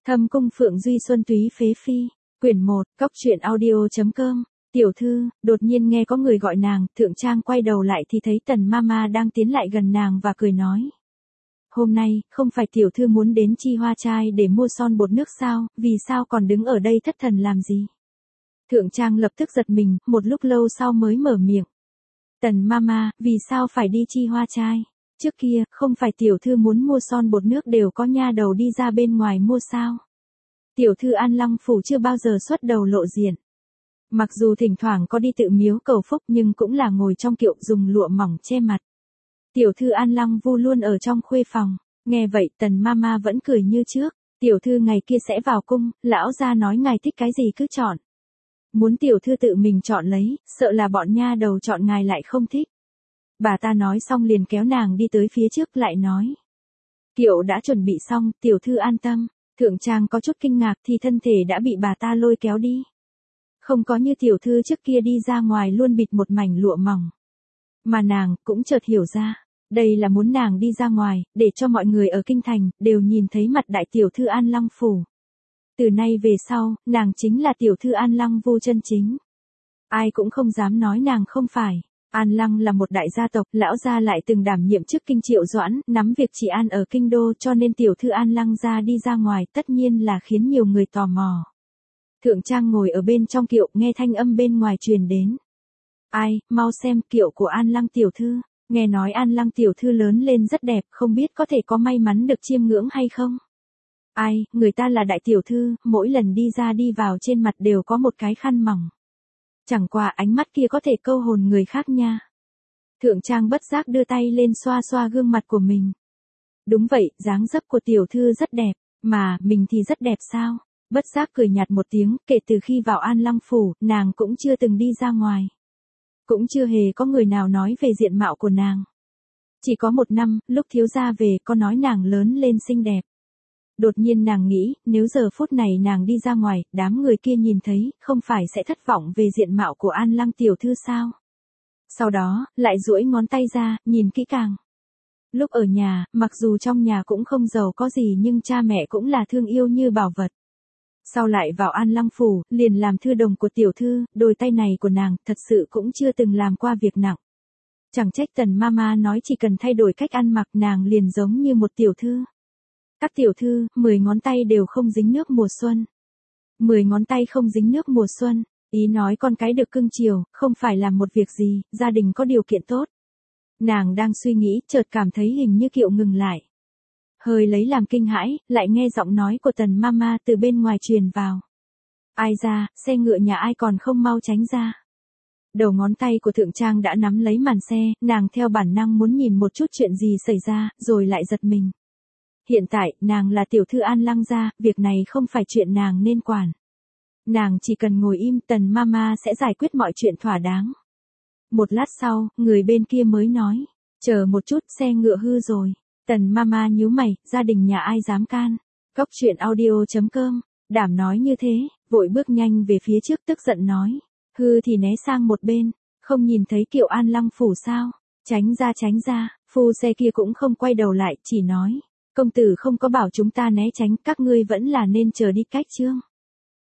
Thâm cung Phượng Duy Xuân Túy Phế Phi, quyển 1, cóc truyện audio.com, tiểu thư, đột nhiên nghe có người gọi nàng, Thượng Trang quay đầu lại thì thấy Tần Mama đang tiến lại gần nàng và cười nói. Hôm nay, không phải tiểu thư muốn đến Chi Hoa Trai để mua son bột nước sao, vì sao còn đứng ở đây thất thần làm gì? Thượng Trang lập tức giật mình, một lúc lâu sau mới mở miệng. Tần Mama, vì sao phải đi Chi Hoa Trai? Trước kia, không phải tiểu thư muốn mua son bột nước đều có nha đầu đi ra bên ngoài mua sao? Tiểu thư An Long Phủ chưa bao giờ xuất đầu lộ diện. Mặc dù thỉnh thoảng có đi tự miếu cầu phúc nhưng cũng là ngồi trong kiệu dùng lụa mỏng che mặt. Tiểu thư An Long Vu luôn ở trong khuê phòng. Nghe vậy Tần Mama vẫn cười như trước. Tiểu thư ngày kia sẽ vào cung, lão gia nói ngài thích cái gì cứ chọn. Muốn tiểu thư tự mình chọn lấy, sợ là bọn nha đầu chọn ngài lại không thích. Bà ta nói xong liền kéo nàng đi tới phía trước lại nói. Kiệu đã chuẩn bị xong, tiểu thư an tâm. Thượng Trang có chút kinh ngạc thì thân thể đã bị bà ta lôi kéo đi. Không có như tiểu thư trước kia đi ra ngoài luôn bịt một mảnh lụa mỏng. Mà nàng cũng chợt hiểu ra, đây là muốn nàng đi ra ngoài, để cho mọi người ở kinh thành đều nhìn thấy mặt đại tiểu thư An Long Phủ. Từ nay về sau, nàng chính là tiểu thư An Long Vu chân chính. Ai cũng không dám nói nàng không phải. An Lăng là một đại gia tộc, lão gia lại từng đảm nhiệm chức kinh Triệu Doãn, nắm việc trị an ở kinh đô, cho nên tiểu thư An Lăng gia đi ra ngoài tất nhiên là khiến nhiều người tò mò. Thượng Trang ngồi ở bên trong kiệu, nghe thanh âm bên ngoài truyền đến. Ai, mau xem kiệu của An Lăng tiểu thư, nghe nói An Lăng tiểu thư lớn lên rất đẹp, không biết có thể có may mắn được chiêm ngưỡng hay không? Ai, người ta là đại tiểu thư, mỗi lần đi ra đi vào trên mặt đều có một cái khăn mỏng. Chẳng qua ánh mắt kia có thể câu hồn người khác nha. Thượng Trang bất giác đưa tay lên xoa xoa gương mặt của mình. Đúng vậy, dáng dấp của tiểu thư rất đẹp, mà mình thì rất đẹp sao? Bất giác cười nhạt một tiếng, kể từ khi vào An Long Phủ, nàng cũng chưa từng đi ra ngoài. Cũng chưa hề có người nào nói về diện mạo của nàng. Chỉ có một năm, lúc thiếu gia về có nói nàng lớn lên xinh đẹp. Đột nhiên nàng nghĩ, nếu giờ phút này nàng đi ra ngoài, đám người kia nhìn thấy, không phải sẽ thất vọng về diện mạo của An Lăng tiểu thư sao? Sau đó, lại duỗi ngón tay ra, nhìn kỹ càng. Lúc ở nhà, mặc dù trong nhà cũng không giàu có gì nhưng cha mẹ cũng là thương yêu như bảo vật. Sau lại vào An Lăng Phủ, liền làm thư đồng của tiểu thư, đôi tay này của nàng, thật sự cũng chưa từng làm qua việc nặng. Chẳng trách Tần Mama nói chỉ cần thay đổi cách ăn mặc nàng liền giống như một tiểu thư. Các tiểu thư, 10 ngón tay đều không dính nước mùa xuân. 10 ngón tay không dính nước mùa xuân, ý nói con cái được cưng chiều, không phải làm một việc gì, gia đình có điều kiện tốt. Nàng đang suy nghĩ, chợt cảm thấy hình như kiệu ngừng lại. Hơi lấy làm kinh hãi, lại nghe giọng nói của Tần Mama từ bên ngoài truyền vào. Ai ra, xe ngựa nhà ai còn không mau tránh ra. Đầu ngón tay của Thượng Trang đã nắm lấy màn xe, nàng theo bản năng muốn nhìn một chút chuyện gì xảy ra, rồi lại giật mình. Hiện tại, nàng là tiểu thư An Lăng gia, việc này không phải chuyện nàng nên quản. Nàng chỉ cần ngồi im, Tần Mama sẽ giải quyết mọi chuyện thỏa đáng. Một lát sau, người bên kia mới nói, chờ một chút, xe ngựa hư rồi. Tần Mama nhíu mày, gia đình nhà ai dám can. Cóc truyện audio.com, đảm nói như thế, vội bước nhanh về phía trước tức giận nói. Hư thì né sang một bên, không nhìn thấy kiệu An Lăng Phủ sao, tránh ra, phu xe kia cũng không quay đầu lại, chỉ nói. Công tử không có bảo chúng ta né tránh, các ngươi vẫn là nên chờ đi cách chương.